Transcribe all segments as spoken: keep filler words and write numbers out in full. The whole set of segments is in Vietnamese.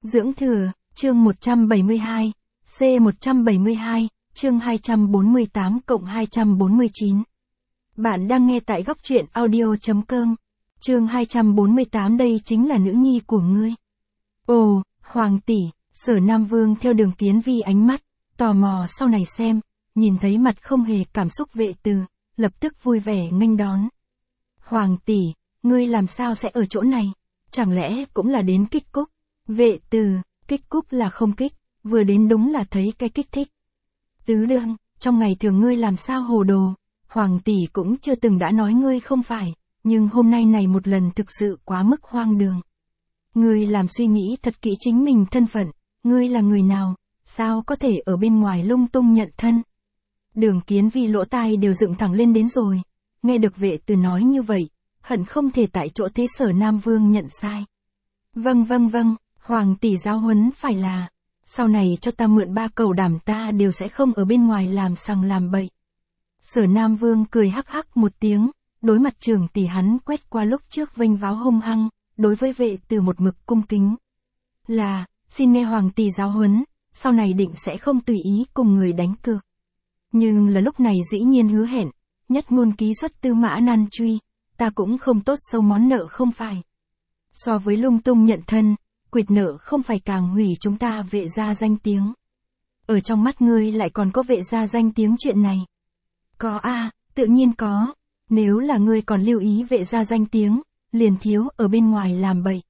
Dưỡng thừa, chương một trăm bảy mươi hai, C một trăm bảy mươi hai, chương hai trăm bốn mươi tám cộng hai trăm bốn mươi chín. Bạn đang nghe tại góc truyện audio.com. Chương hai trăm bốn mươi tám, đây chính là nữ nhi của ngươi. Ồ, Hoàng tỷ, Sở Nam Vương theo Đường Kiến Vi ánh mắt, tò mò sau này xem, nhìn thấy mặt không hề cảm xúc Vệ Từ, lập tức vui vẻ nghênh đón. Hoàng tỷ, ngươi làm sao sẽ ở chỗ này? Chẳng lẽ cũng là đến kích cúc? Vệ Từ, kích cúc là không kích, vừa đến đúng là thấy cái kích thích. Tứ Lương, trong ngày thường ngươi làm sao hồ đồ, Hoàng tỷ cũng chưa từng đã nói ngươi không phải, nhưng hôm nay này một lần thực sự quá mức hoang đường. Ngươi làm suy nghĩ thật kỹ chính mình thân phận, ngươi là người nào, sao có thể ở bên ngoài lung tung nhận thân. Đường Kiến Vi lỗ tai đều dựng thẳng lên đến rồi, nghe được Vệ Từ nói như vậy, hận không thể tại chỗ thế Sở Nam Vương nhận sai. Vâng vâng vâng, Hoàng tỷ giáo huấn phải là, sau này cho ta mượn ba cầu đảm ta đều sẽ không ở bên ngoài làm sằng làm bậy. Sở Nam Vương cười hắc hắc một tiếng, đối mặt trưởng tỷ hắn quét qua lúc trước vênh váo hung hăng, đối với Vệ Từ một mực cung kính. Là, xin nghe Hoàng tỷ giáo huấn, sau này định sẽ không tùy ý cùng người đánh cược. Nhưng là lúc này dĩ nhiên hứa hẹn, nhất ngôn ký xuất Tư Mã Nan truy, ta cũng không tốt sâu món nợ không phải. So với lung tung nhận thân, quỵt nợ không phải càng hủy chúng ta Vệ gia danh tiếng. Ở trong mắt ngươi lại còn có Vệ gia danh tiếng chuyện này. Có a, à, tự nhiên có. Nếu là ngươi còn lưu ý Vệ gia danh tiếng, liền thiếu ở bên ngoài làm bậy.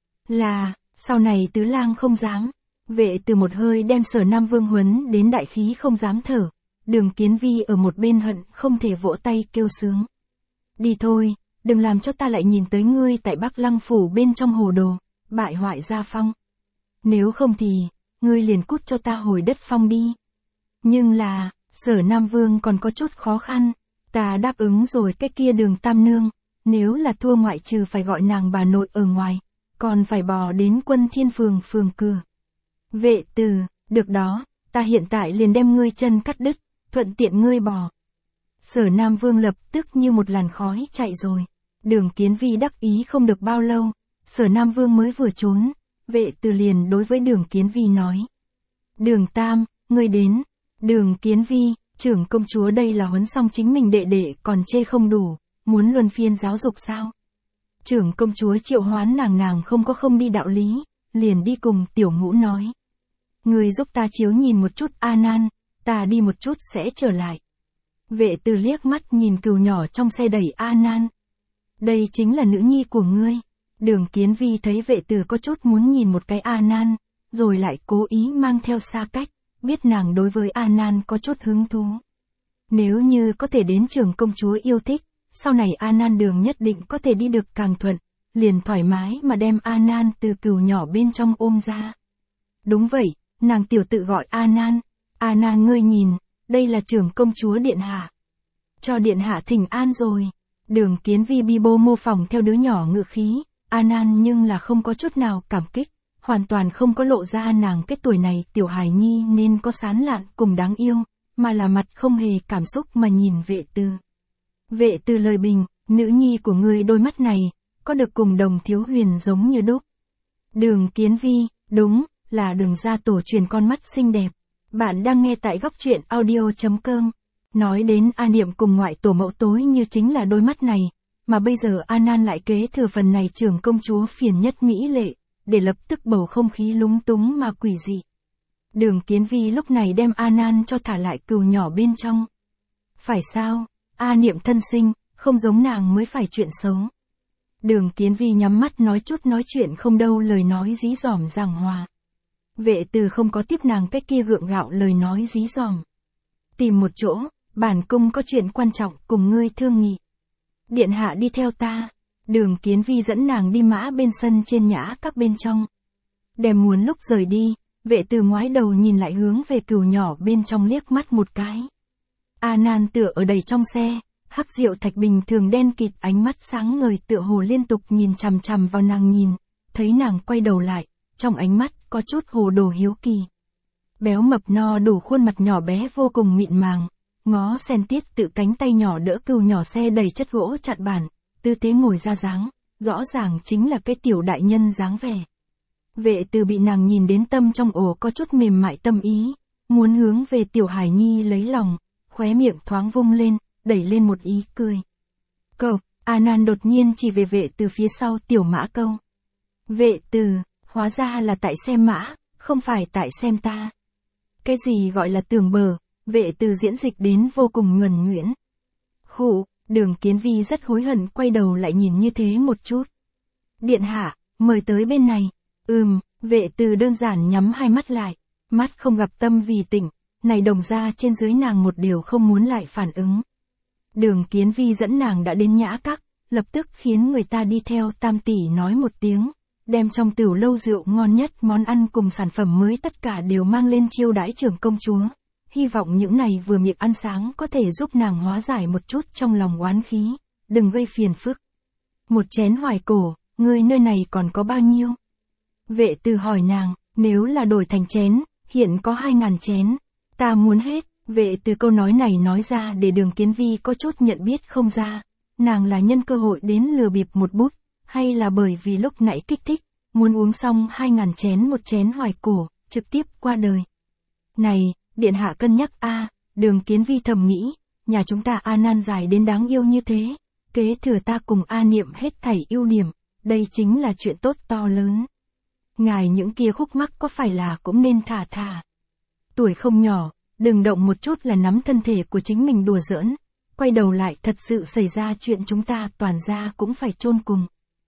Là, sau này Tứ Lang không dám. Vệ Từ một hơi đem Sở Nam Vương huấn đến đại khí không dám thở. Đường Kiến Vi ở một bên hận không thể vỗ tay kêu sướng. Đi thôi, đừng làm cho ta lại nhìn tới ngươi tại Bắc Lăng phủ bên trong hồ đồ, bại hoại gia phong. Nếu không thì, ngươi liền cút cho ta hồi đất phong đi. Nhưng là, Sở Nam Vương còn có chút khó khăn, ta đáp ứng rồi cái kia Đường Tam Nương, nếu là thua ngoại trừ phải gọi nàng bà nội ở ngoài, còn phải bò đến Quân Thiên phường phường cửa. Vệ Từ, được đó, ta hiện tại liền đem ngươi chân cắt đứt, thuận tiện ngươi bò. Sở Nam Vương lập tức như một làn khói chạy rồi. Đường Kiến Vi đắc ý không được bao lâu, Sở Nam Vương mới vừa trốn, Vệ Từ liền đối với Đường Kiến Vi nói. Đường Tam, ngươi đến. Đường Kiến Vi, trưởng công chúa đây là huấn xong chính mình đệ đệ còn chê không đủ, muốn luân phiên giáo dục sao? Trưởng công chúa triệu hoán nàng nàng không có không đi đạo lý, liền đi cùng Tiểu Ngũ nói. Ngươi giúp ta chiếu nhìn một chút A Nan, ta đi một chút sẽ trở lại. Vệ Từ liếc mắt nhìn cừu nhỏ trong xe đẩy A Nan. Đây chính là nữ nhi của ngươi. Đường Kiến Vi thấy Vệ Từ có chút muốn nhìn một cái A Nan, rồi lại cố ý mang theo xa cách, biết nàng đối với A Nan có chút hứng thú. Nếu như có thể đến trưởng công chúa yêu thích, sau này A Nan đường nhất định có thể đi được càng thuận, liền thoải mái mà đem A Nan từ cừu nhỏ bên trong ôm ra. Đúng vậy, nàng tiểu tự gọi A Nan. A Nan ngươi nhìn, đây là trưởng công chúa điện hạ. Cho điện hạ thỉnh an rồi. Đường Kiến Vi bi bô mô phỏng theo đứa nhỏ ngự khí, A Nan nhưng là không có chút nào cảm kích, hoàn toàn không có lộ ra nàng cái tuổi này tiểu hài nhi nên có sán lạn cùng đáng yêu, mà là mặt không hề cảm xúc mà nhìn Vệ Từ. Vệ Từ lời bình, nữ nhi của ngươi đôi mắt này, có được cùng Đồng Thiếu Huyền giống như đúc. Đường Kiến Vi, đúng, là Đường gia tổ truyền con mắt xinh đẹp. Bạn đang nghe tại góc truyện audio.com. Nói đến A Niệm cùng ngoại tổ mẫu tối như chính là đôi mắt này, mà bây giờ A Nan lại kế thừa phần này trưởng công chúa phiền nhất mỹ lệ, để lập tức bầu không khí lúng túng mà quỷ dị. Đường Kiến Vi lúc này đem A Nan cho thả lại cừu nhỏ bên trong. Phải sao, A Niệm thân sinh, không giống nàng mới phải chuyện xấu. Đường Kiến Vi nhắm mắt nói chút nói chuyện không đâu lời nói dí dỏm giảng hòa. Vệ Từ không có tiếp nàng cái kia gượng gạo lời nói dí dỏm. Tìm một chỗ, bản cung có chuyện quan trọng cùng ngươi thương nghị. Điện hạ đi theo ta. Đường Kiến Vi dẫn nàng đi mã bên sân trên nhã các bên trong. Đem muốn lúc rời đi, Vệ Từ ngoái đầu nhìn lại hướng về cừu nhỏ bên trong liếc mắt một cái. A Nan tựa ở đầy trong xe, hắc rượu thạch bình thường đen kịt ánh mắt sáng ngời tựa hồ liên tục nhìn chằm chằm vào nàng nhìn, thấy nàng quay đầu lại, trong ánh mắt có chút hồ đồ hiếu kỳ. Béo mập no đủ khuôn mặt nhỏ bé vô cùng mịn màng, ngó sen tiết tự cánh tay nhỏ đỡ cừu nhỏ xe đầy chất gỗ chặn bản, tư thế ngồi ra dáng, rõ ràng chính là cái tiểu đại nhân dáng vẻ. Vệ Từ bị nàng nhìn đến tâm trong ổ có chút mềm mại tâm ý, muốn hướng về Tiểu Hải Nhi lấy lòng, khóe miệng thoáng vung lên, đẩy lên một ý cười. Cậu, A Nan đột nhiên chỉ về Vệ Từ phía sau Tiểu Mã câu. Vệ Từ, hóa ra là tại xem mã, không phải tại xem ta. Cái gì gọi là tường bờ, Vệ Từ diễn dịch đến vô cùng nhuần nhuyễn. Khụ, Đường Kiến Vi rất hối hận quay đầu lại nhìn như thế một chút. Điện hạ, mời tới bên này. Ừm, Vệ Từ đơn giản nhắm hai mắt lại, mắt không gặp tâm vì tỉnh, này đồng ra trên dưới nàng một điều không muốn lại phản ứng. Đường Kiến Vi dẫn nàng đã đến nhã các, lập tức khiến người ta đi theo Tam tỷ nói một tiếng, đem trong tửu lâu rượu ngon nhất món ăn cùng sản phẩm mới tất cả đều mang lên chiêu đãi trưởng công chúa. Hy vọng những này vừa miệng ăn sáng có thể giúp nàng hóa giải một chút trong lòng oán khí, đừng gây phiền phức. Một chén hoài cổ, ngươi nơi này còn có bao nhiêu? Vệ Từ hỏi nàng, nếu là đổi thành chén, hiện có hai ngàn chén. Ta muốn hết. Vệ Từ câu nói này nói ra để Đường Kiến Vi có chút nhận biết không ra. Nàng là nhân cơ hội đến lừa bịp một bút, hay là bởi vì lúc nãy kích thích, muốn uống xong hai ngàn chén một chén hoài cổ, trực tiếp qua đời. Này, điện hạ cân nhắc a. Đường Kiến Vi thầm nghĩ, nhà chúng ta A Nan dài đến đáng yêu như thế, kế thừa ta cùng A Niệm hết thảy ưu điểm, đây chính là chuyện tốt to lớn. Ngài những kia khúc mắc có phải là cũng nên thả thả. Tuổi không nhỏ, đừng động một chút là nắm thân thể của chính mình đùa giỡn, quay đầu lại thật sự xảy ra chuyện chúng ta toàn ra cũng phải chôn cùng.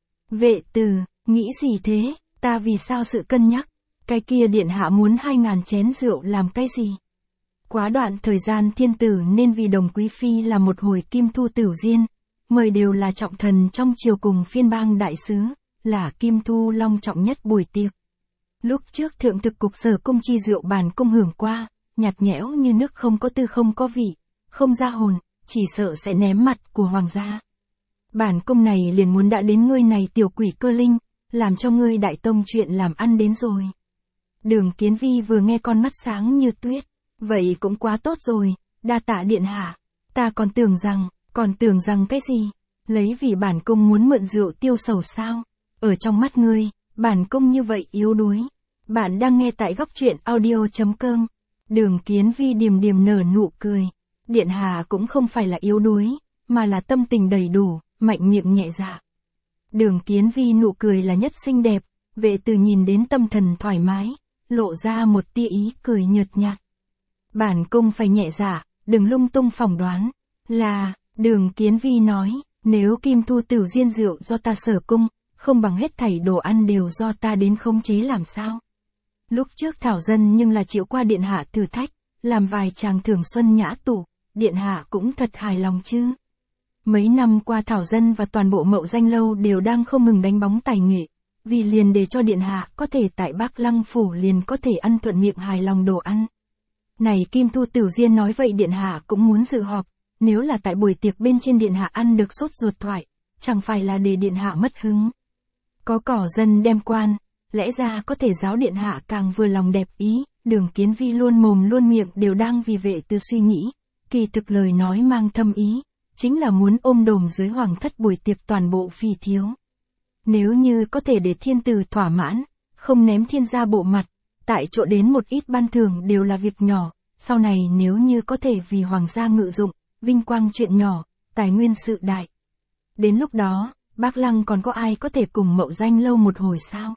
Vệ Từ, nghĩ gì thế, ta vì sao sự cân nhắc, cái kia điện hạ muốn hai ngàn chén rượu làm cái gì? Quá đoạn thời gian thiên tử nên vì đồng quý phi là một hồi kim thu tửu diên, mời đều là trọng thần trong triều cùng phiên bang đại sứ, là kim thu long trọng nhất buổi tiệc. Lúc trước thượng thực cục sở cung chi rượu bàn cung hưởng qua, nhạt nhẽo như nước không có tư không có vị, không ra hồn, chỉ sợ sẽ ném mặt của hoàng gia. Bản cung này liền muốn đã đến ngươi này tiểu quỷ cơ linh, làm cho ngươi đại tông chuyện làm ăn đến rồi. Đường Kiến Vi vừa nghe con mắt sáng như tuyết, vậy cũng quá tốt rồi, đa tạ điện hạ, ta còn tưởng rằng, còn tưởng rằng cái gì, lấy vì bản cung muốn mượn rượu tiêu sầu sao, ở trong mắt ngươi, bản cung như vậy yếu đuối. Bạn đang nghe tại góc truyện audio chấm com. Đường Kiến Vi điềm điềm nở nụ cười. Điện hạ cũng không phải là yếu đuối, mà là tâm tình đầy đủ, mạnh miệng nhẹ dạ. Đường Kiến Vi nụ cười là nhất xinh đẹp, Vệ Từ nhìn đến tâm thần thoải mái, lộ ra một tia ý cười nhợt nhạt. Bản cung phải nhẹ dạ, đừng lung tung phỏng đoán. Là, Đường Kiến Vi nói, nếu kim thu tửu diên rượu do ta sở cung, không bằng hết thảy đồ ăn đều do ta đến khống chế làm sao. Lúc trước Thảo Dân nhưng là chịu qua điện hạ thử thách, làm vài chàng thưởng xuân nhã tủ, điện hạ cũng thật hài lòng chứ. Mấy năm qua Thảo Dân và toàn bộ Mậu Danh Lâu đều đang không ngừng đánh bóng tài nghệ, vì liền để cho điện hạ có thể tại Bác Lăng Phủ liền có thể ăn thuận miệng hài lòng đồ ăn. Này Kim Thu Tửu Diên nói vậy điện hạ cũng muốn dự họp, nếu là tại buổi tiệc bên trên điện hạ ăn được sốt ruột thoại, chẳng phải là để điện hạ mất hứng. Có cỏ dân đem quan, lẽ ra có thể giáo điện hạ càng vừa lòng đẹp ý, Đường Kiến Vi luôn mồm luôn miệng đều đang vì Vệ Từ suy nghĩ, kỳ thực lời nói mang thâm ý, chính là muốn ôm đồm dưới hoàng thất buổi tiệc toàn bộ phi thiếu. Nếu như có thể để thiên tử thỏa mãn, không ném thiên gia bộ mặt, tại chỗ đến một ít ban thưởng đều là việc nhỏ, sau này nếu như có thể vì hoàng gia ngự dụng, vinh quang chuyện nhỏ, tài nguyên sự đại. Đến lúc đó, Bác Lăng còn có ai có thể cùng Mậu Danh Lâu một hồi sao?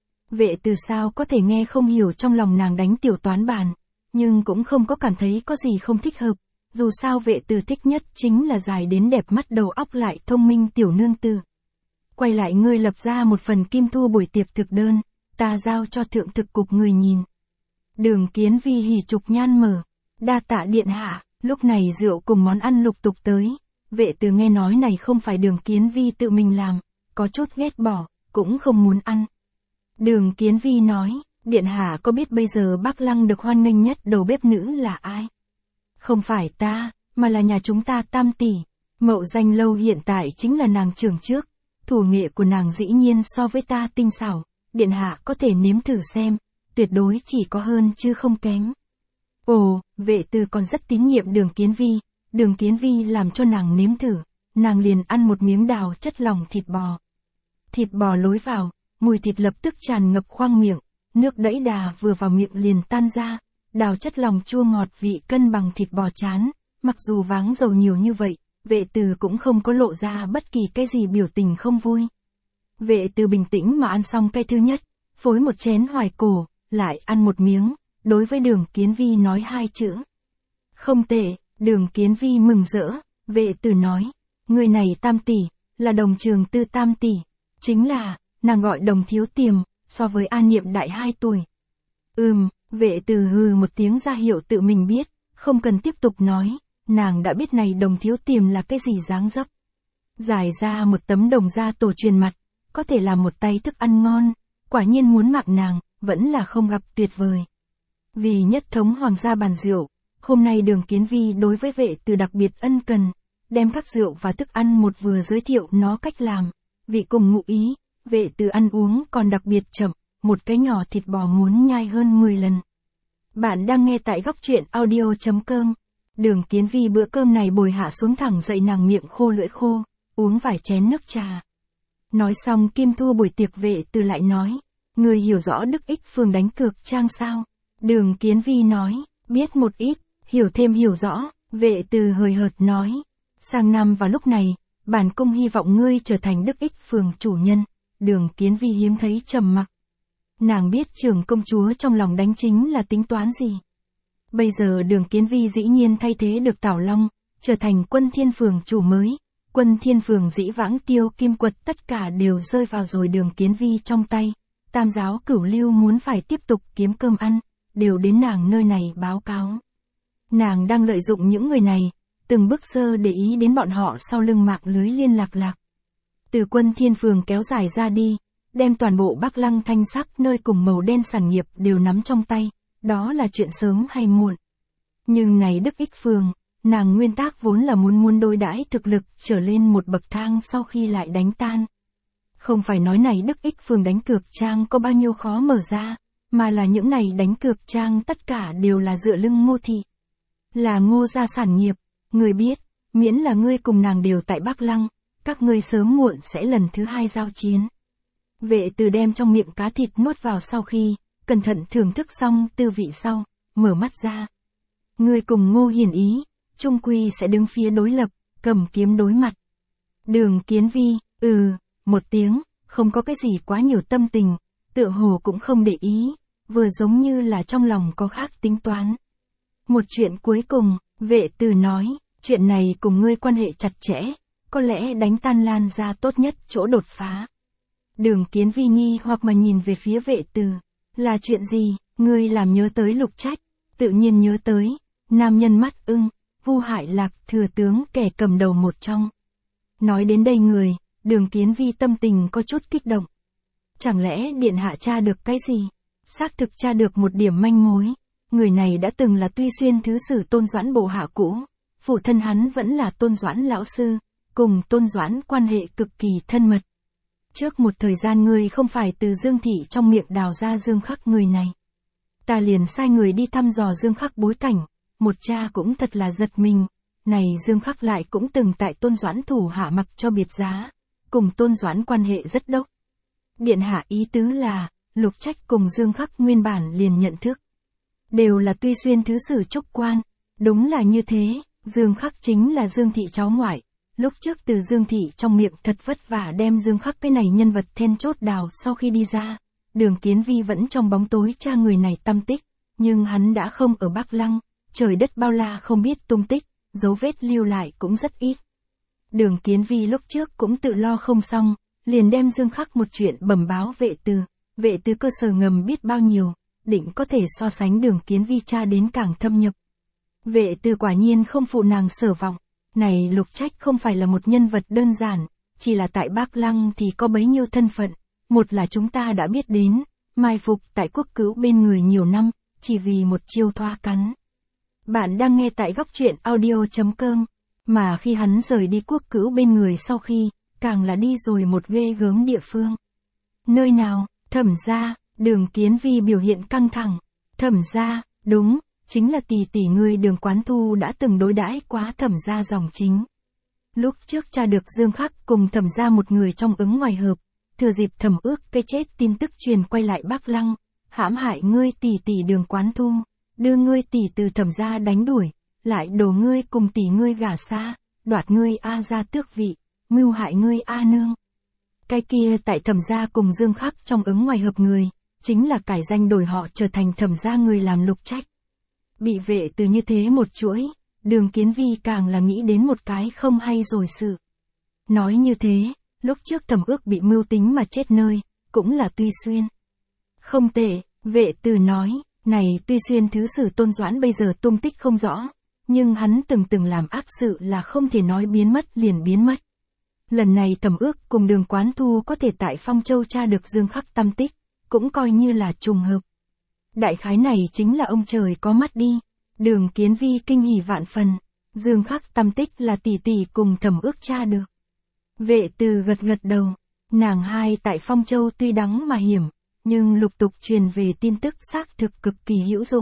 Vệ Từ sao có thể nghe không hiểu trong lòng nàng đánh tiểu toán bàn, nhưng cũng không có cảm thấy có gì không thích hợp, dù sao Vệ Từ thích nhất chính là dài đến đẹp mắt đầu óc lại thông minh tiểu nương tử. Quay lại ngươi lập ra một phần kim thu buổi tiệc thực đơn, ta giao cho thượng thực cục người nhìn. Đường Kiến Vi hỉ trục nhan mở, đa tạ điện hạ, lúc này rượu cùng món ăn lục tục tới. Vệ Từ nghe nói này không phải Đường Kiến Vi tự mình làm, có chút ghét bỏ, cũng không muốn ăn. Đường Kiến Vi nói, điện hạ có biết bây giờ Bác Lăng được hoan nghênh nhất đầu bếp nữ là ai? Không phải ta, mà là nhà chúng ta Tam tỷ. Mậu Danh Lâu hiện tại chính là nàng trưởng trước, thủ nghệ của nàng dĩ nhiên so với ta tinh xảo, điện hạ có thể nếm thử xem, tuyệt đối chỉ có hơn chứ không kém. Ồ, Vệ Từ còn rất tín nhiệm Đường Kiến Vi. Đường Kiến Vi làm cho nàng nếm thử, nàng liền ăn một miếng đào chất lỏng thịt bò. Thịt bò lối vào, mùi thịt lập tức tràn ngập khoang miệng, nước đẫy đà vừa vào miệng liền tan ra, đào chất lòng chua ngọt vị cân bằng thịt bò chán, mặc dù váng dầu nhiều như vậy, Vệ Từ cũng không có lộ ra bất kỳ cái gì biểu tình không vui. Vệ Từ bình tĩnh mà ăn xong cái thứ nhất, phối một chén hoài cổ, lại ăn một miếng, đối với Đường Kiến Vi nói hai chữ. Không tệ, Đường Kiến Vi mừng rỡ, Vệ Từ nói, người này Tam tỷ, là Đồng Trường Tư Tam tỷ, chính là, nàng gọi Đồng Thiếu Tiềm, so với An Niệm đại hai tuổi. Ừm, Vệ Từ hừ một tiếng ra hiệu tự mình biết, không cần tiếp tục nói, nàng đã biết này Đồng Thiếu Tiềm là cái gì dáng dấp. Giải ra một tấm đồng gia tổ truyền mặt, có thể làm một tay thức ăn ngon, quả nhiên muốn mặc nàng, vẫn là không gặp tuyệt vời. Vì nhất thống hoàng gia bàn rượu, hôm nay Đường Kiến Vi đối với Vệ Từ đặc biệt ân cần, đem các rượu và thức ăn một vừa giới thiệu nó cách làm, vị cùng ngụ ý, Vệ Từ ăn uống còn đặc biệt chậm, một cái nhỏ thịt bò muốn nhai hơn mười lần. Bạn đang nghe tại góc truyện audio chấm com. Đường Kiến Vi bữa cơm này bồi hạ xuống thẳng dậy nàng miệng khô lưỡi khô, uống vài chén nước trà. Nói xong Kim Thu buổi tiệc Vệ Từ lại nói, người hiểu rõ Đức Ích Phường đánh cược trang sao? Đường Kiến Vi nói, biết một ít, hiểu thêm hiểu rõ, Vệ Từ hời hợt nói, sang năm vào lúc này, bản cung hy vọng ngươi trở thành Đức Ích Phường chủ nhân. Đường Kiến Vi hiếm thấy trầm mặc. Nàng biết trưởng công chúa trong lòng đánh chính là tính toán gì. Bây giờ Đường Kiến Vi dĩ nhiên thay thế được Tảo Long, trở thành Quân Thiên Phường chủ mới. Quân Thiên Phường dĩ vãng Tiêu Kim Quật tất cả đều rơi vào rồi Đường Kiến Vi trong tay. Tam giáo cửu lưu muốn phải tiếp tục kiếm cơm ăn, đều đến nàng nơi này báo cáo. Nàng đang lợi dụng những người này, từng bước sơ để ý đến bọn họ sau lưng mạng lưới liên lạc lạc. Từ Quân Thiên Phường kéo dài ra đi, đem toàn bộ Bắc Lăng thanh sắc nơi cùng màu đen sản nghiệp đều nắm trong tay, đó là chuyện sớm hay muộn. Nhưng này Đức Ích Phường, nàng nguyên tắc vốn là muốn muốn đối đãi thực lực trở lên một bậc thang sau khi lại đánh tan. Không phải nói này Đức Ích Phường đánh cược trang có bao nhiêu khó mở ra, mà là những này đánh cược trang tất cả đều là dựa lưng Ngô thị. Là Ngô gia sản nghiệp, người biết, miễn là ngươi cùng nàng đều tại Bắc Lăng, các ngươi sớm muộn sẽ lần thứ hai giao chiến. Vệ Từ đem trong miệng cá thịt nuốt vào sau khi, cẩn thận thưởng thức xong tư vị sau, mở mắt ra. Ngươi cùng Ngô Hiển Ý, trung quy sẽ đứng phía đối lập, cầm kiếm đối mặt. Đường Kiến Vi, ừ, một tiếng, không có cái gì quá nhiều tâm tình, tựa hồ cũng không để ý, vừa giống như là trong lòng có khác tính toán. Một chuyện cuối cùng, Vệ Từ nói, chuyện này cùng ngươi quan hệ chặt chẽ, có lẽ đánh tan Lan ra tốt nhất chỗ đột phá. Đường Kiến Vi nghi hoặc mà nhìn về phía Vệ Từ, là chuyện gì, ngươi làm nhớ tới Lục Trách, tự nhiên nhớ tới, nam nhân mắt ưng, Vu Hải Lạc thừa tướng kẻ cầm đầu một trong. Nói đến đây người, Đường Kiến Vi tâm tình có chút kích động. Chẳng lẽ điện hạ tra được cái gì? Xác thực tra được một điểm manh mối. Người này đã từng là Tuy Xuyên thứ sử Tôn Doãn bộ hạ cũ, phụ thân hắn vẫn là Tôn Doãn lão sư, cùng Tôn Doãn quan hệ cực kỳ thân mật. Trước một thời gian ngươi không phải từ Dương Thị trong miệng đào ra Dương Khắc người này. Ta liền sai người đi thăm dò Dương Khắc bối cảnh, một cha cũng thật là giật mình, này Dương Khắc lại cũng từng tại Tôn Doãn thủ hạ mặc cho biệt giá, cùng Tôn Doãn quan hệ rất đốc. Điện hạ ý tứ là, Lục Trách cùng Dương Khắc nguyên bản liền nhận thức. Đều là Tuy Xuyên thứ sử Trúc Quan, đúng là như thế, Dương Khắc chính là Dương Thị cháu ngoại. Lúc trước từ Dương Thị trong miệng thật vất vả đem Dương Khắc cái này nhân vật then chốt đào sau khi đi ra, Đường Kiến Vi vẫn trong bóng tối tra người này tâm tích, nhưng hắn đã không ở Bắc Lăng, trời đất bao la không biết tung tích, dấu vết lưu lại cũng rất ít. Đường Kiến Vi lúc trước cũng tự lo không xong, liền đem Dương Khắc một chuyện bẩm báo Vệ Từ, Vệ Từ cơ sở ngầm biết bao nhiêu, định có thể so sánh Đường Kiến Vi tra đến càng thâm nhập. Vệ Từ quả nhiên không phụ nàng sở vọng. Này Lục Trách không phải là một nhân vật đơn giản, chỉ là tại Bắc Lăng thì có bấy nhiêu thân phận, một là chúng ta đã biết đến, mai phục tại Quốc Cữu bên người nhiều năm, chỉ vì một chiêu thoa cắn. Bạn đang nghe tại góc truyện audio chấm com, mà khi hắn rời đi Quốc Cữu bên người sau khi, càng là đi rồi một ghê gớm địa phương. Nơi nào? Thẩm gia. Đường Kiến Vi biểu hiện căng thẳng. Thẩm gia, đúng. Chính là tỷ tỷ ngươi Đường Quán Thu đã từng đối đãi quá Thẩm gia dòng chính. Lúc trước tra được Dương Khắc cùng Thẩm gia một người trong ứng ngoài hợp, thừa dịp Thẩm Ước cái chết tin tức truyền quay lại Bắc Lăng, hãm hại ngươi tỷ tỷ Đường Quán Thu, đưa ngươi tỷ từ Thẩm gia đánh đuổi, lại đổ ngươi cùng tỷ ngươi gả xa, đoạt ngươi A gia tước vị, mưu hại ngươi A nương. Cái kia tại Thẩm gia cùng Dương Khắc trong ứng ngoài hợp người, chính là cải danh đổi họ trở thành Thẩm gia người làm Lục Trách. Bị vệ từ như thế một chuỗi, Đường Kiến Vi càng là nghĩ đến một cái không hay rồi sự. Nói như thế, lúc trước Thẩm Ước bị mưu tính mà chết nơi, cũng là Tuy Xuyên. Không tệ, vệ từ nói, này Tuy Xuyên thứ sử Tôn Doãn bây giờ tung tích không rõ, nhưng hắn từng từng làm ác sự là không thể nói biến mất liền biến mất. Lần này Thẩm Ước cùng Đường Quán Thu có thể tại Phong Châu tra được Dương Khắc tâm tích, cũng coi như là trùng hợp. Đại khái này chính là ông trời có mắt đi. Đường Kiến Vi kinh hỉ vạn phần, Dương Khắc tâm tích là tỷ tỷ cùng Thẩm Ước tra được. Vệ từ gật gật đầu, nàng hai tại Phong Châu tuy đắng mà hiểm, nhưng lục tục truyền về tin tức xác thực cực kỳ hữu dụng.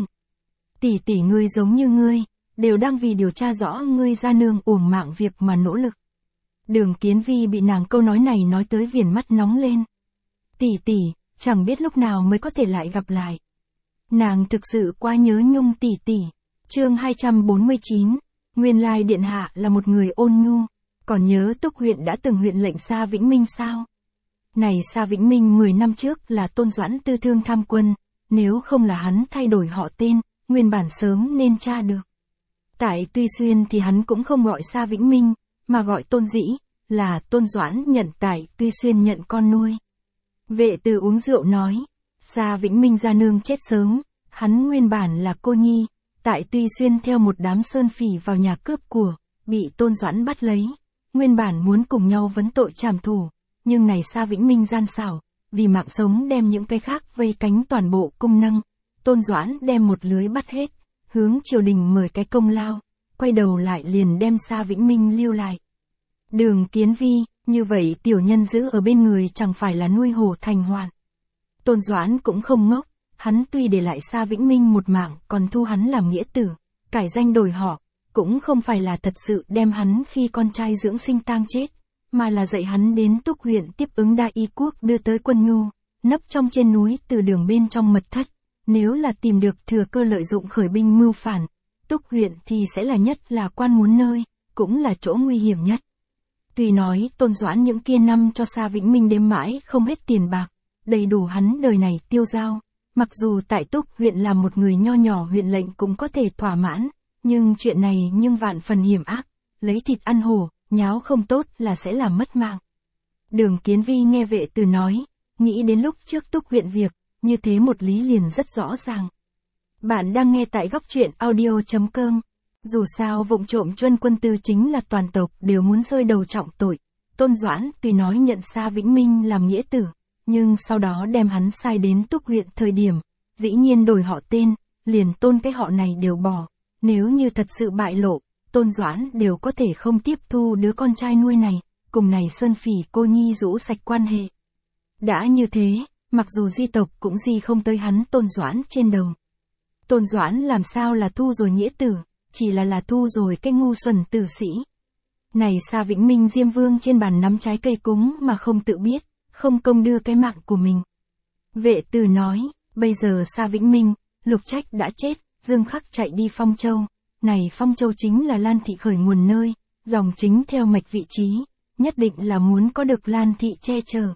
Tỷ tỷ ngươi giống như ngươi, đều đang vì điều tra rõ ngươi gia nương uổng mạng việc mà nỗ lực. Đường Kiến Vi bị nàng câu nói này nói tới viền mắt nóng lên. Tỷ tỷ, chẳng biết lúc nào mới có thể lại gặp lại. Nàng thực sự quá nhớ nhung tỷ tỷ. Chương hai trăm bốn mươi chín, nguyên lai điện hạ là một người ôn nhu, còn nhớ Túc huyện đã từng huyện lệnh Sa Vĩnh Minh sao? Này Sa Vĩnh Minh mười năm trước là Tôn Doãn tư thương tham quân, nếu không là hắn thay đổi họ tên, nguyên bản sớm nên tra được. Tại Tuy Xuyên thì hắn cũng không gọi Sa Vĩnh Minh, mà gọi Tôn Dĩ, là Tôn Doãn nhận tại Tuy Xuyên nhận con nuôi. Vệ từ uống rượu nói, Sa Vĩnh Minh gia nương chết sớm, hắn nguyên bản là cô nhi, tại Tuy Xuyên theo một đám sơn phỉ vào nhà cướp của, bị Tôn Doãn bắt lấy, nguyên bản muốn cùng nhau vấn tội trảm thủ, nhưng này Sa Vĩnh Minh gian xảo, vì mạng sống đem những cái khác vây cánh toàn bộ cung nâng, Tôn Doãn đem một lưới bắt hết, hướng triều đình mời cái công lao, quay đầu lại liền đem Sa Vĩnh Minh lưu lại. Đường Kiến Vi, như vậy tiểu nhân giữ ở bên người chẳng phải là nuôi hổ thành hoạn. Tôn Doãn cũng không ngốc, hắn tuy để lại Sa Vĩnh Minh một mạng còn thu hắn làm nghĩa tử, cải danh đổi họ, cũng không phải là thật sự đem hắn khi con trai dưỡng sinh tang chết, mà là dạy hắn đến Túc huyện tiếp ứng Đại Y Quốc đưa tới quân nhu, nấp trong trên núi từ đường bên trong mật thất, nếu là tìm được thừa cơ lợi dụng khởi binh mưu phản, Túc huyện thì sẽ là nhất là quan muốn nơi, cũng là chỗ nguy hiểm nhất. Tuy nói Tôn Doãn những kia năm cho Sa Vĩnh Minh đếm mãi không hết tiền bạc, đầy đủ hắn đời này tiêu dao, mặc dù tại Túc huyện là một người nho nhỏ huyện lệnh cũng có thể thỏa mãn, nhưng chuyện này nhưng vạn phần hiểm ác, lấy thịt ăn hổ, nháo không tốt là sẽ làm mất mạng. Đường Kiến Vi nghe vệ từ nói, nghĩ đến lúc trước Túc huyện việc, như thế một lý liền rất rõ ràng. Bạn đang nghe tại góc truyện audio chấm com. Dù sao vụng trộm truân quân tư chính là toàn tộc đều muốn rơi đầu trọng tội. Tôn Doãn tuy nói nhận Sa Vĩnh Minh làm nghĩa tử, nhưng sau đó đem hắn sai đến Túc huyện thời điểm, dĩ nhiên đổi họ tên, liền Tôn cái họ này đều bỏ. Nếu như thật sự bại lộ, Tôn Doãn đều có thể không tiếp thu đứa con trai nuôi này, cùng này sơn phỉ cô nhi rũ sạch quan hệ. Đã như thế, mặc dù di tộc cũng di không tới hắn Tôn Doãn trên đầu. Tôn Doãn làm sao là thu rồi nghĩa tử, chỉ là là thu rồi cái ngu xuẩn tử sĩ. Này Sa Vĩnh Minh Diêm Vương trên bàn nắm trái cây cúng mà không tự biết, không công đưa cái mạng của mình. Vệ từ nói, bây giờ Sa Vĩnh Minh, Lục Trách đã chết, Dương Khắc chạy đi Phong Châu. Này Phong Châu chính là Lan Thị khởi nguồn nơi, dòng chính theo mạch vị trí, nhất định là muốn có được Lan Thị che chở.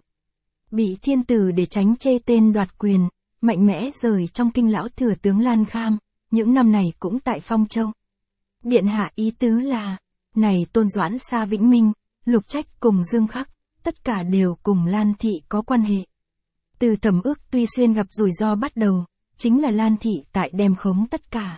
Bị thiên tử để tránh chê tên đoạt quyền, mạnh mẽ rời trong kinh lão thừa tướng Lan Kham, những năm này cũng tại Phong Châu. Điện hạ ý tứ là, này Tôn Doãn Sa Vĩnh Minh, Lục Trách cùng Dương Khắc, tất cả đều cùng Lan Thị có quan hệ. Từ Thẩm Ước Tuy Xuyên gặp rủi ro bắt đầu, chính là Lan Thị tại đem khống tất cả.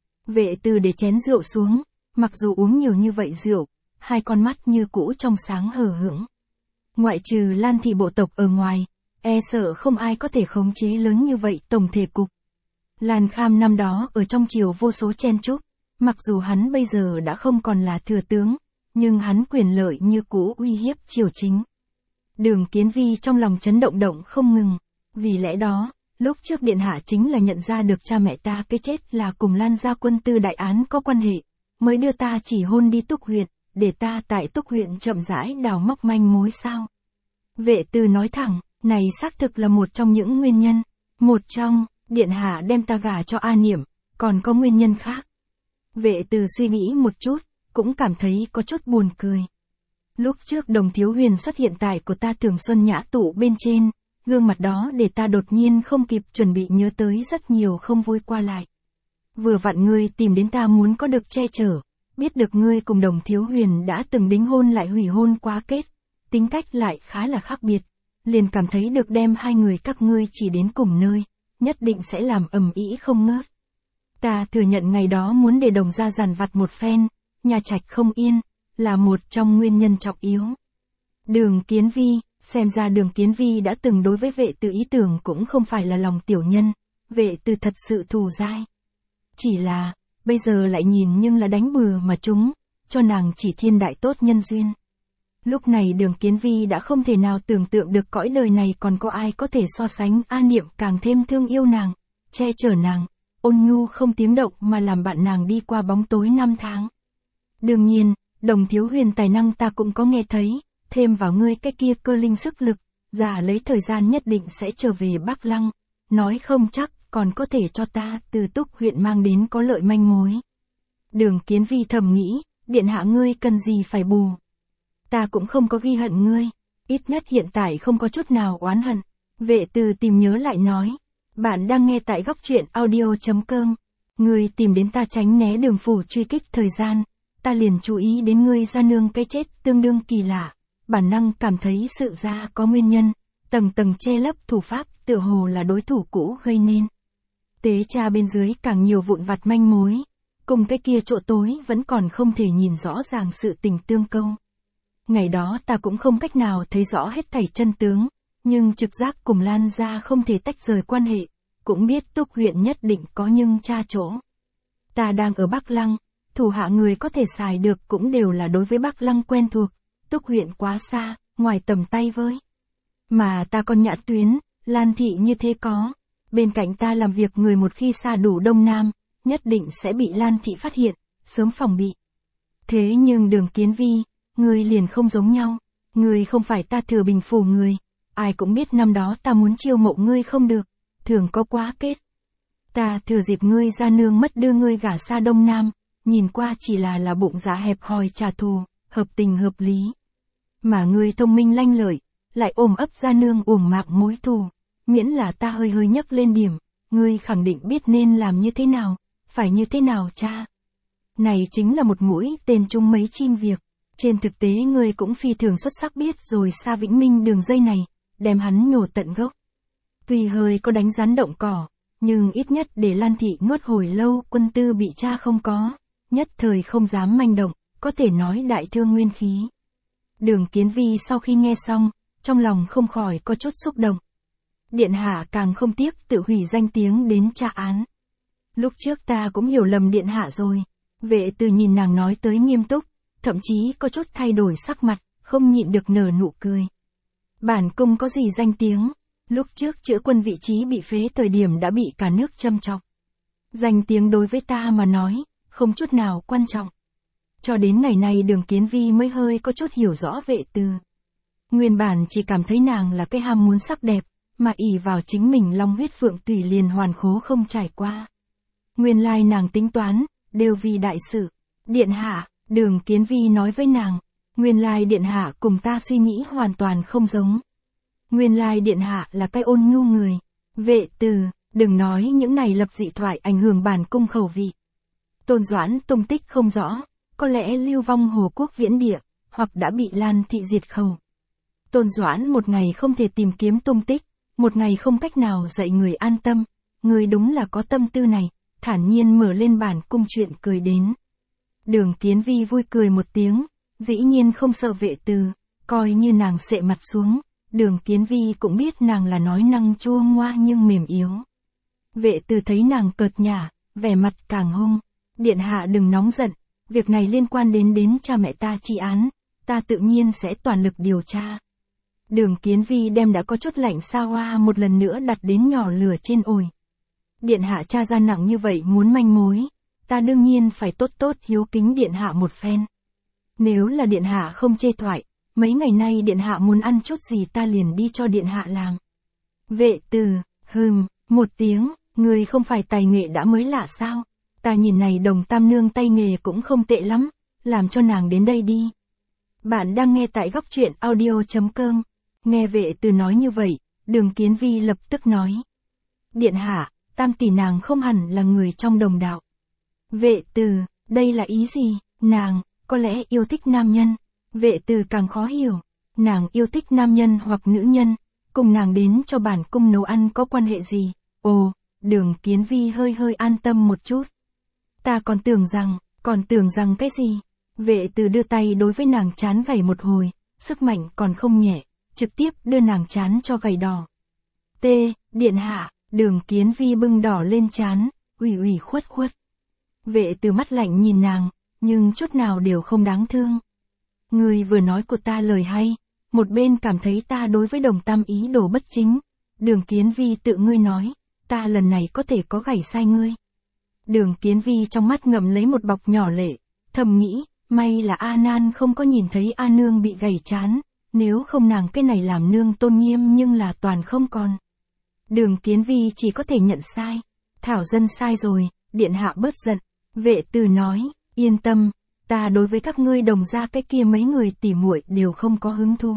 Vệ từ để chén rượu xuống, mặc dù uống nhiều như vậy rượu, hai con mắt như cũ trong sáng hờ hững. Ngoại trừ Lan Thị bộ tộc ở ngoài, e sợ không ai có thể khống chế lớn như vậy tổng thể cục. Lan Kham năm đó ở trong triều vô số chen chúc, mặc dù hắn bây giờ đã không còn là thừa tướng, nhưng hắn quyền lợi như cũ uy hiếp triều chính. Đường Kiến Vi trong lòng chấn động động không ngừng, vì lẽ đó, lúc trước điện hạ chính là nhận ra được cha mẹ ta cái chết là cùng Lan gia quân tư đại án có quan hệ, mới đưa ta chỉ hôn đi Túc huyện, để ta tại Túc huyện chậm rãi đào móc manh mối sao. Vệ từ nói thẳng, này xác thực là một trong những nguyên nhân. Một trong, điện hạ đem ta gả cho A Niệm, còn có nguyên nhân khác. Vệ từ suy nghĩ một chút, cũng cảm thấy có chút buồn cười. Lúc trước Đồng Thiếu Huyền xuất hiện tại của ta Thường Xuân Nhã tụ bên trên, gương mặt đó để ta đột nhiên không kịp chuẩn bị nhớ tới rất nhiều không vui qua lại. Vừa vặn ngươi tìm đến ta muốn có được che chở, biết được ngươi cùng Đồng Thiếu Huyền đã từng đính hôn lại hủy hôn quá kết, tính cách lại khá là khác biệt, liền cảm thấy được đem hai người các ngươi chỉ đến cùng nơi, nhất định sẽ làm ầm ĩ không ngớt. Ta thừa nhận ngày đó muốn để Đồng gia giàn vặt một phen, nhà trạch không yên, là một trong nguyên nhân trọng yếu. Đường Kiến Vi, xem ra Đường Kiến Vi đã từng đối với Vệ từ ý tưởng cũng không phải là lòng tiểu nhân, Vệ từ thật sự thù dai. Chỉ là, bây giờ lại nhìn nhưng là đánh bừa mà chúng, cho nàng chỉ thiên đại tốt nhân duyên. Lúc này Đường Kiến Vi đã không thể nào tưởng tượng được cõi đời này còn có ai có thể so sánh A Niệm càng thêm thương yêu nàng, che chở nàng, ôn nhu không tiếng động mà làm bạn nàng đi qua bóng tối năm tháng. Đương nhiên, Đồng Thiếu Huyền tài năng ta cũng có nghe thấy, thêm vào ngươi cái kia cơ linh sức lực, giả lấy thời gian nhất định sẽ trở về Bắc Lăng, nói không chắc còn có thể cho ta từ Túc huyện mang đến có lợi manh mối. Đường Kiến Vi thầm nghĩ, điện hạ ngươi cần gì phải bù. Ta cũng không có ghi hận ngươi, ít nhất hiện tại không có chút nào oán hận. Vệ từ tìm nhớ lại nói, bạn đang nghe tại góc truyện audio chấm com, ngươi tìm đến ta tránh né Đường phủ truy kích thời gian, ta liền chú ý đến ngươi gia nương cái chết tương đương kỳ lạ, bản năng cảm thấy sự ra có nguyên nhân, tầng tầng che lấp thủ pháp tựa hồ là đối thủ cũ gây nên. Tế tra bên dưới càng nhiều vụn vặt manh mối, cùng cái kia chỗ tối vẫn còn không thể nhìn rõ ràng sự tình tương câu. Ngày đó ta cũng không cách nào thấy rõ hết thảy chân tướng, nhưng trực giác cùng Lan gia không thể tách rời quan hệ, cũng biết Túc huyện nhất định có nhưng tra chỗ. Ta đang ở Bắc Lăng, thủ hạ người có thể xài được cũng đều là đối với Bắc Lăng quen thuộc, Túc huyện quá xa, ngoài tầm tay với. Mà ta còn Nhã Tuyến, Lan thị như thế có, bên cạnh ta làm việc người một khi xa đủ Đông Nam, nhất định sẽ bị Lan thị phát hiện, sớm phòng bị. Thế nhưng Đường Kiến Vi, người liền không giống nhau, người không phải ta Thừa Bình phủ người, ai cũng biết năm đó ta muốn chiêu mộ ngươi không được, thường có quá kết. Ta thừa dịp ngươi ra nương mất đưa ngươi gả xa Đông Nam, nhìn qua chỉ là là bụng dạ hẹp hòi trả thù, hợp tình hợp lý. Mà ngươi thông minh lanh lợi, lại ôm ấp ra nương uổng mạc mối thù, miễn là ta hơi hơi nhấc lên điểm, ngươi khẳng định biết nên làm như thế nào, phải như thế nào cha. Này chính là một mũi tên chung mấy chim việc, trên thực tế ngươi cũng phi thường xuất sắc biết rồi xa Vĩnh Minh đường dây này, đem hắn nhổ tận gốc. Tuy hơi có đánh rắn động cỏ, nhưng ít nhất để Lan thị nuốt hồi lâu quân tư bị cha không có, nhất thời không dám manh động, có thể nói đại thương nguyên khí. Đường Kiến Vi sau khi nghe xong, trong lòng không khỏi có chút xúc động. Điện hạ càng không tiếc tự hủy danh tiếng đến tra án. Lúc trước ta cũng hiểu lầm điện hạ rồi. Vệ từ nhìn nàng nói tới nghiêm túc, thậm chí có chút thay đổi sắc mặt, không nhịn được nở nụ cười. Bản cung có gì danh tiếng, lúc trước chữa quân vị trí bị phế thời điểm đã bị cả nước châm chọc. Danh tiếng đối với ta mà nói, không chút nào quan trọng. Cho đến ngày nay Đường Kiến Vi mới hơi có chút hiểu rõ Vệ từ. Nguyên bản chỉ cảm thấy nàng là cái ham muốn sắc đẹp, mà ỷ vào chính mình long huyết phượng tùy liền hoàn khố không trải qua. Nguyên lai nàng tính toán, đều vì đại sự. Điện hạ, Đường Kiến Vi nói với nàng, nguyên lai điện hạ cùng ta suy nghĩ hoàn toàn không giống. Nguyên lai điện hạ là cái ôn nhu người. Vệ từ, đừng nói những này lập dị thoại ảnh hưởng bản cung khẩu vị. Tôn Doãn tung tích không rõ, có lẽ lưu vong Hồ Quốc viễn địa, hoặc đã bị Lan thị diệt khẩu. Tôn Doãn một ngày không thể tìm kiếm tung tích, một ngày không cách nào dạy người an tâm, người đúng là có tâm tư này, thản nhiên mở lên bản cung chuyện cười đến. Đường Kiến Vi vui cười một tiếng, dĩ nhiên không sợ Vệ từ, coi như nàng sệ mặt xuống, Đường Kiến Vi cũng biết nàng là nói năng chua ngoa nhưng mềm yếu. Vệ từ thấy nàng cợt nhả, vẻ mặt càng hung, điện hạ đừng nóng giận, việc này liên quan đến đến cha mẹ ta trị án, ta tự nhiên sẽ toàn lực điều tra. Đường Kiến Vi đem đã có chút lạnh xa hoa một lần nữa đặt đến nhỏ lửa trên ồi. Điện hạ tra ra nặng như vậy muốn manh mối, ta đương nhiên phải tốt tốt hiếu kính điện hạ một phen. Nếu là điện hạ không chê thoại, mấy ngày nay điện hạ muốn ăn chút gì ta liền đi cho điện hạ làm. Vệ từ, hừm, một tiếng, người không phải tài nghệ đã mới lạ sao, ta nhìn này Đồng Tam Nương tay nghề cũng không tệ lắm, làm cho nàng đến đây đi. Bạn đang nghe tại góc truyện audio.com, nghe vệ từ nói như vậy, Đường Kiến Vi lập tức nói. Điện hạ, Tam tỷ nàng không hẳn là người trong đồng đạo. Vệ từ, đây là ý gì, nàng, có lẽ yêu thích nam nhân. Vệ từ càng khó hiểu, nàng yêu thích nam nhân hoặc nữ nhân, cùng nàng đến cho bản cung nấu ăn có quan hệ gì? Ồ, Đường Kiến Vi hơi hơi an tâm một chút. Ta còn tưởng rằng, còn tưởng rằng cái gì? Vệ từ đưa tay đối với nàng trán gảy một hồi, sức mạnh còn không nhẹ, trực tiếp đưa nàng trán cho gảy đỏ. T, điện hạ, Đường Kiến Vi bưng đỏ lên trán, ủy ủy khuất khuất. Vệ từ mắt lạnh nhìn nàng, nhưng chút nào đều không đáng thương. Người vừa nói của ta lời hay, một bên cảm thấy ta đối với Đồng Tam ý đồ bất chính. Đường Kiến Vi tự ngươi nói, ta lần này có thể có gảy sai ngươi. Đường Kiến Vi trong mắt ngậm lấy một bọc nhỏ lệ, thầm nghĩ, may là A Nan không có nhìn thấy A Nương bị gảy trán, nếu không nàng cái này làm nương tôn nghiêm nhưng là toàn không còn. Đường Kiến Vi chỉ có thể nhận sai, Thảo dân sai rồi, điện hạ bớt giận. Vệ từ nói, yên tâm, ta đối với các ngươi Đồng gia cái kia mấy người tỉ muội đều không có hứng thú.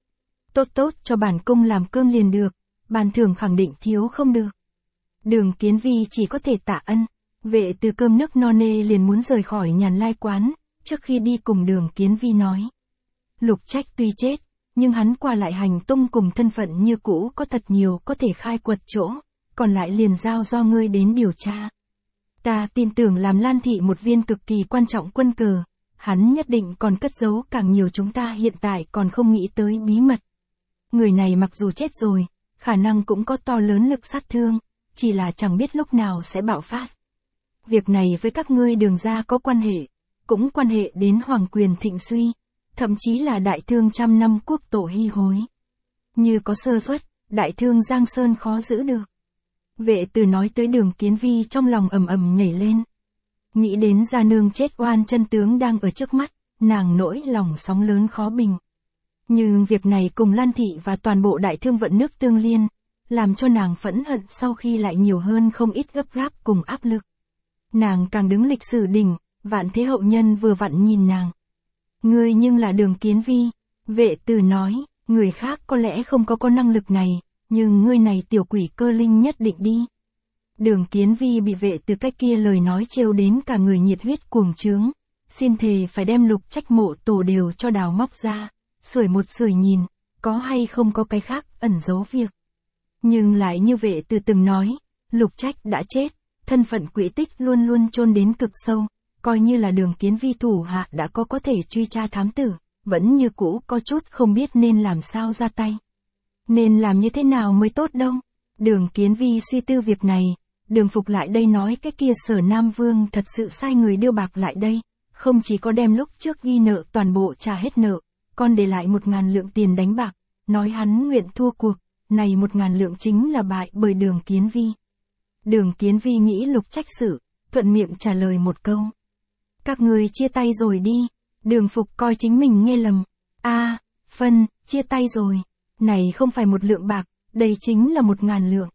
Tốt tốt cho bản cung làm cơm liền được, bản thưởng khẳng định thiếu không được. Đường Kiến Vi chỉ có thể tạ ân. Vệ từ cơm nước no nê liền muốn rời khỏi Nhàn Lai quán, trước khi đi cùng Đường Kiến Vi nói. Lục Trách tuy chết, nhưng hắn qua lại hành tung cùng thân phận như cũ có thật nhiều có thể khai quật chỗ, còn lại liền giao do ngươi đến điều tra. Ta tin tưởng làm Lan thị một viên cực kỳ quan trọng quân cờ, hắn nhất định còn cất giấu càng nhiều chúng ta hiện tại còn không nghĩ tới bí mật. Người này mặc dù chết rồi, khả năng cũng có to lớn lực sát thương, chỉ là chẳng biết lúc nào sẽ bạo phát. Việc này với các ngươi Đường gia có quan hệ, cũng quan hệ đến hoàng quyền thịnh suy, thậm chí là đại thương trăm năm quốc tổ hy hối. Như có sơ suất, đại thương Giang Sơn khó giữ được. Vệ từ nói tới Đường Kiến Vi trong lòng ầm ầm nhảy lên. Nghĩ đến gia nương chết oan chân tướng đang ở trước mắt, nàng nỗi lòng sóng lớn khó bình. Nhưng việc này cùng Lan thị và toàn bộ đại thương vận nước tương liên, làm cho nàng phẫn hận sau khi lại nhiều hơn không ít gấp gáp cùng áp lực. Nàng càng đứng lịch sử đỉnh, vạn thế hậu nhân vừa vặn nhìn nàng. Ngươi nhưng là Đường Kiến Vi, vệ từ nói, người khác có lẽ không có có năng lực này, nhưng ngươi này tiểu quỷ cơ linh nhất định đi. Đường Kiến Vi bị vệ từ cách kia lời nói trêu đến cả người nhiệt huyết cuồng trướng, xin thề phải đem Lục Trách mộ tổ đều cho đào móc ra, sưởi một sưởi nhìn, có hay không có cái khác ẩn giấu việc. Nhưng lại như vệ từ từng nói, Lục Trách đã chết, thân phận quỹ tích luôn luôn chôn đến cực sâu, coi như là Đường Kiến Vi thủ hạ đã có có thể truy tra thám tử, vẫn như cũ có chút không biết nên làm sao ra tay. Nên làm như thế nào mới tốt đâu. Đường Kiến Vi suy tư việc này, Đường Phục lại đây nói cái kia Sở Nam Vương thật sự sai người đưa bạc lại đây, không chỉ có đem lúc trước ghi nợ toàn bộ trả hết nợ, còn để lại một ngàn lượng tiền đánh bạc, nói hắn nguyện thua cuộc, này một ngàn lượng chính là bại bởi Đường Kiến Vi. Đường Kiến Vi nghĩ Lục Trách sự, thuận miệng trả lời một câu. Các người chia tay rồi đi. Đường Phục coi chính mình nghe lầm. a à, phân, chia tay rồi. Này không phải một lượng bạc, đây chính là một ngàn lượng.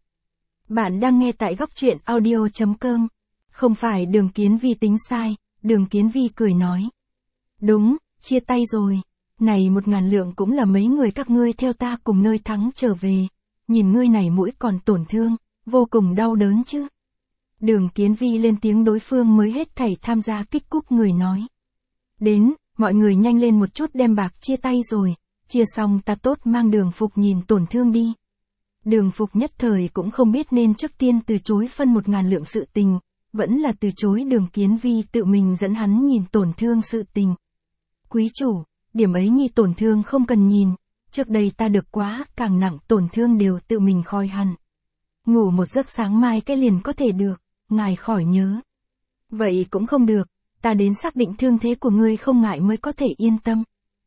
Bạn đang nghe tại góc truyện audio.com. Không phải Đường Kiến Vi tính sai, Đường Kiến Vi cười nói. Đúng, chia tay rồi. Này một ngàn lượng cũng là mấy người các ngươi theo ta cùng nơi thắng trở về. Nhìn ngươi này mũi còn tổn thương, vô cùng đau đớn chứ. Đường Kiến Vi lên tiếng đối phương mới hết thảy tham gia kích cúp người nói. Đến, mọi người nhanh lên một chút đem bạc chia tay rồi, chia xong ta tốt mang Đường Phục nhìn tổn thương đi. Đường Phục nhất thời cũng không biết nên trước tiên từ chối phân một ngàn lượng sự tình, vẫn là từ chối Đường Kiến Vi tự mình dẫn hắn nhìn tổn thương sự tình. Quý chủ, điểm ấy nhi tổn thương không cần nhìn, trước đây ta được quá, càng nặng tổn thương đều tự mình khỏi hẳn. Ngủ một giấc sáng mai cái liền có thể được, ngài khỏi nhớ. Vậy cũng không được, ta đến xác định thương thế của ngươi không ngại mới có thể yên tâm.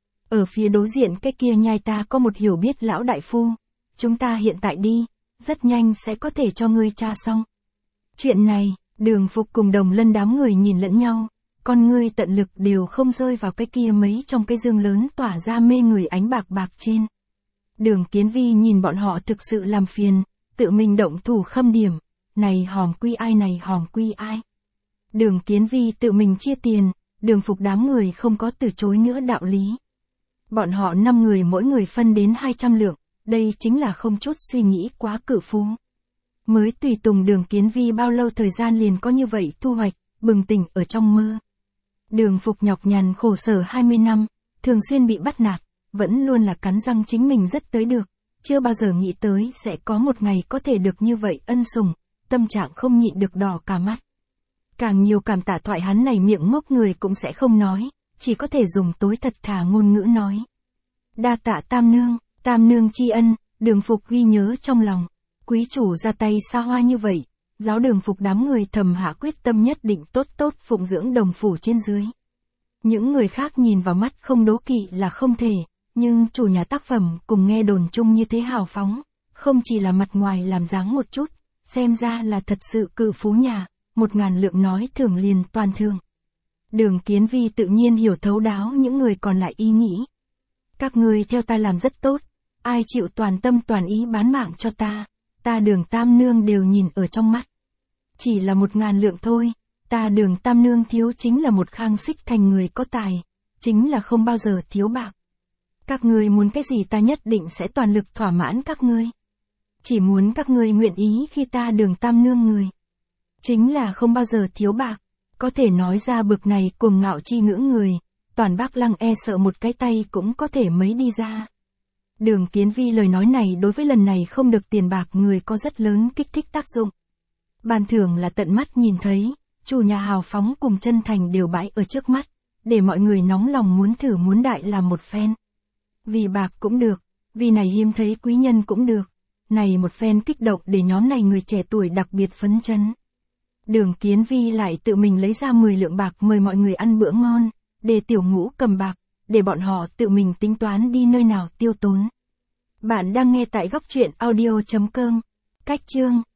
Ở phía đối diện cái kia nhai ta có một hiểu biết lão đại phu, chúng ta hiện tại đi, rất nhanh sẽ có thể cho ngươi tra xong. Chuyện này, Đường Phục cùng Đồng Lân đám người nhìn lẫn nhau, con ngươi tận lực đều không rơi vào cái kia mấy trong cái dương lớn tỏa ra mê người ánh bạc bạc trên. Đường Kiến Vi nhìn bọn họ thực sự làm phiền, tự mình động thủ khâm điểm, này hòm quy ai này hòm quy ai. Đường Kiến Vi tự mình chia tiền, Đường Phục đám người không có từ chối nữa đạo lý. Bọn họ năm người mỗi người phân đến hai trăm lượng, đây chính là không chút suy nghĩ quá cử phú. Mới tùy tùng Đường Kiến Vi bao lâu thời gian liền có như vậy thu hoạch, bừng tỉnh ở trong mơ. Đường Phục nhọc nhằn khổ sở hai mươi năm, thường xuyên bị bắt nạt, vẫn luôn là cắn răng chính mình rất tới được, chưa bao giờ nghĩ tới sẽ có một ngày có thể được như vậy ân sủng, tâm trạng không nhịn được đỏ cả mắt. Càng nhiều cảm tạ thoại hắn này miệng ngốc người cũng sẽ không nói, chỉ có thể dùng tối thật thà ngôn ngữ nói. Đa tạ Tam Nương, Tam Nương tri ân, Đường Phục ghi nhớ trong lòng. Quý chủ ra tay xa hoa như vậy, giáo Đường Phục đám người thầm hạ quyết tâm nhất định tốt tốt phụng dưỡng đồng phủ trên dưới. Những người khác nhìn vào mắt không đố kỵ là không thể, nhưng chủ nhà tác phẩm cùng nghe đồn chung như thế hào phóng, không chỉ là mặt ngoài làm dáng một chút, xem ra là thật sự cự phú nhà, một ngàn lượng nói thưởng liền toàn thường. Đường Kiến Vi tự nhiên hiểu thấu đáo những người còn lại ý nghĩ. Các người theo ta làm rất tốt, ai chịu toàn tâm toàn ý bán mạng cho ta, ta Đường Tam Nương đều nhìn ở trong mắt. Chỉ là một ngàn lượng thôi, ta Đường Tam Nương thiếu chính là một khang xích thành người có tài, chính là không bao giờ thiếu bạc. Các ngươi muốn cái gì ta nhất định sẽ toàn lực thỏa mãn các ngươi. Chỉ muốn các ngươi nguyện ý khi ta Đường Tam Nương người. Chính là không bao giờ thiếu bạc, có thể nói ra bực này cuồng ngạo chi ngữ người, toàn Bắc Lăng e sợ một cái tay cũng có thể mấy đi ra. Đường Kiến Vi lời nói này đối với lần này không được tiền bạc người có rất lớn kích thích tác dụng. Bàn thưởng là tận mắt nhìn thấy, chủ nhà hào phóng cùng chân thành đều bãi ở trước mắt, để mọi người nóng lòng muốn thử muốn đại làm một phen. Vì bạc cũng được, vì này hiếm thấy quý nhân cũng được, này một phen kích động để nhóm này người trẻ tuổi đặc biệt phấn chấn. Đường Kiến Vi lại tự mình lấy ra mười lượng bạc mời mọi người ăn bữa ngon, để tiểu ngũ cầm bạc, để bọn họ tự mình tính toán đi nơi nào tiêu tốn. Bạn đang nghe tại góc truyện audio chấm com. Cách chương